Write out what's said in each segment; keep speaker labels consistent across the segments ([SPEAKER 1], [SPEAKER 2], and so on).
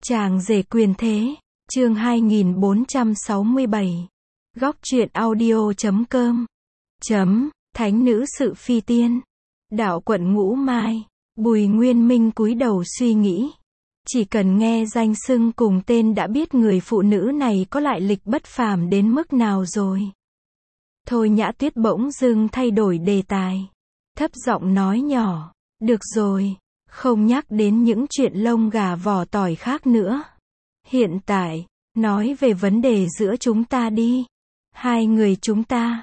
[SPEAKER 1] Chàng rể quyền thế, chương 2467. Góc truyện audio.com. Thánh nữ sự phi tiên. Đạo quận Ngũ Mai. Bùi Nguyên Minh cúi đầu suy nghĩ. Chỉ cần nghe danh xưng cùng tên đã biết người phụ nữ này có lại lịch bất phàm đến mức nào rồi. Thôi Nhã Tuyết bỗng dưng thay đổi đề tài. Thấp giọng nói nhỏ, được rồi, không nhắc đến những chuyện lông gà vỏ tỏi khác nữa. Hiện tại, nói về vấn đề giữa chúng ta đi. Hai người chúng ta,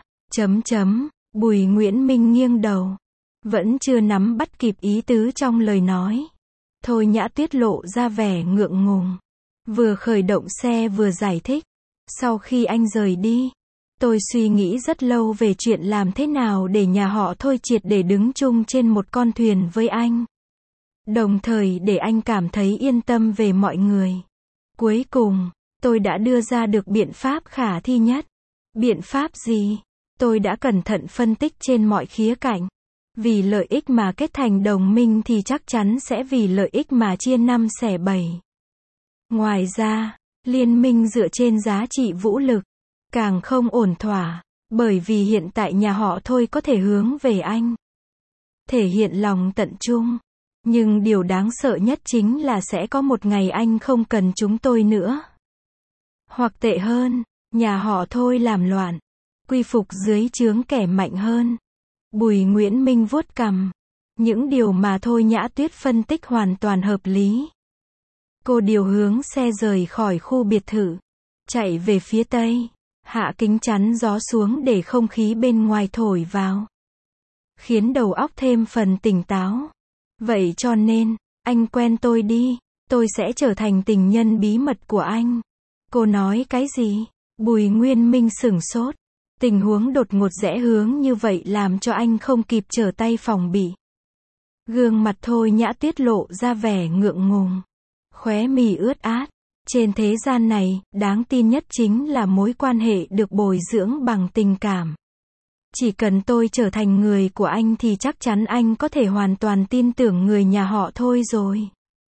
[SPEAKER 1] Bùi Nguyễn Minh nghiêng đầu. Vẫn chưa nắm bắt kịp ý tứ trong lời nói. Thôi Nhã Tuyết lộ ra vẻ ngượng ngùng. Vừa khởi động xe vừa giải thích. Sau khi anh rời đi, tôi suy nghĩ rất lâu về chuyện làm thế nào để nhà họ Thôi triệt để đứng chung trên một con thuyền với anh. Đồng thời để anh cảm thấy yên tâm về mọi người. Cuối cùng, tôi đã đưa ra được biện pháp khả thi nhất. Biện pháp gì? Tôi đã cẩn thận phân tích trên mọi khía cạnh. Vì lợi ích mà kết thành đồng minh thì chắc chắn sẽ vì lợi ích mà chia năm xẻ bảy. Ngoài ra, liên minh dựa trên giá trị vũ lực, càng không ổn thỏa, bởi vì hiện tại nhà họ Thôi có thể hướng về anh. Thể hiện lòng tận trung. Nhưng điều đáng sợ nhất chính là sẽ có một ngày anh không cần chúng tôi nữa. Hoặc tệ hơn, nhà họ Thôi làm loạn, quy phục dưới trướng kẻ mạnh hơn. Bùi Nguyễn Minh vuốt cằm. Những điều mà Thôi Nhã Tuyết phân tích hoàn toàn hợp lý. Cô điều hướng xe rời khỏi khu biệt thự, chạy về phía tây, hạ kính chắn gió xuống để không khí bên ngoài thổi vào, khiến đầu óc thêm phần tỉnh táo. Vậy cho nên, anh quen tôi đi, tôi sẽ trở thành tình nhân bí mật của anh. Cô nói cái gì? Bùi Nguyên Minh sửng sốt. Tình huống đột ngột rẽ hướng như vậy làm cho anh không kịp trở tay phòng bị. Gương mặt Thôi Nhã Tuyết lộ ra vẻ ngượng ngùng. Khóe mì ướt át. Trên thế gian này, đáng tin nhất chính là mối quan hệ được bồi dưỡng bằng tình cảm. Chỉ cần tôi trở thành người của anh thì chắc chắn anh có thể hoàn toàn tin tưởng người nhà họ Thôi rồi.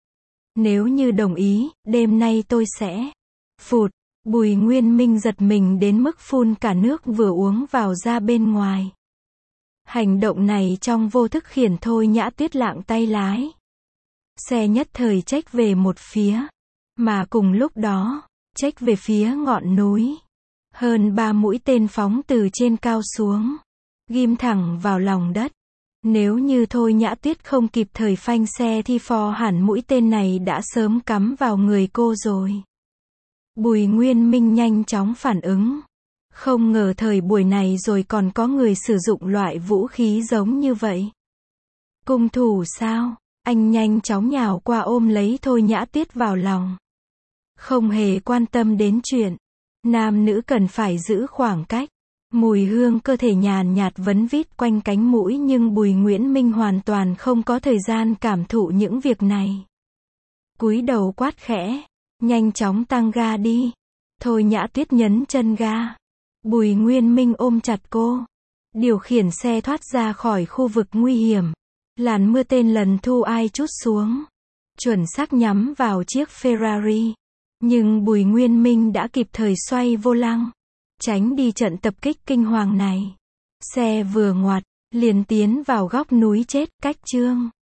[SPEAKER 1] Nếu như đồng ý, đêm nay tôi sẽ... Phụt, Bùi Nguyên Minh giật mình đến mức phun cả nước vừa uống vào ra bên ngoài. Hành động này trong vô thức khiến Thôi Nhã Tuyết lạng tay lái. Xe nhất thời chếch về một phía. Mà cùng lúc đó, chếch về phía ngọn núi. Hơn 3 mũi tên phóng từ trên cao xuống, ghim thẳng vào lòng đất. Nếu như Thôi Nhã Tuyết không kịp thời phanh xe thì phò hẳn mũi tên này đã sớm cắm vào người cô rồi. Bùi Nguyên Minh nhanh chóng phản ứng. Không ngờ thời buổi này rồi còn có người sử dụng loại vũ khí giống như vậy. Cung thủ sao? Anh nhanh chóng nhào qua ôm lấy Thôi Nhã Tuyết vào lòng. Không hề quan tâm đến chuyện nam nữ cần phải giữ khoảng cách. Mùi hương cơ thể nhàn nhạt vấn vít quanh cánh mũi nhưng Bùi Nguyễn Minh hoàn toàn không có thời gian cảm thụ những việc này. Cúi đầu quát khẽ, nhanh chóng tăng ga đi. Thôi Nhã Tuyết nhấn chân ga. Bùi Nguyên Minh ôm chặt cô, điều khiển xe thoát ra khỏi khu vực nguy hiểm. Làn mưa tên lần thu ai chút xuống, chuẩn xác nhắm vào chiếc Ferrari. Nhưng Bùi Nguyên Minh đã kịp thời xoay vô lăng, tránh đi trận tập kích kinh hoàng này. Xe vừa ngoặt, liền tiến vào góc núi chết cách chương.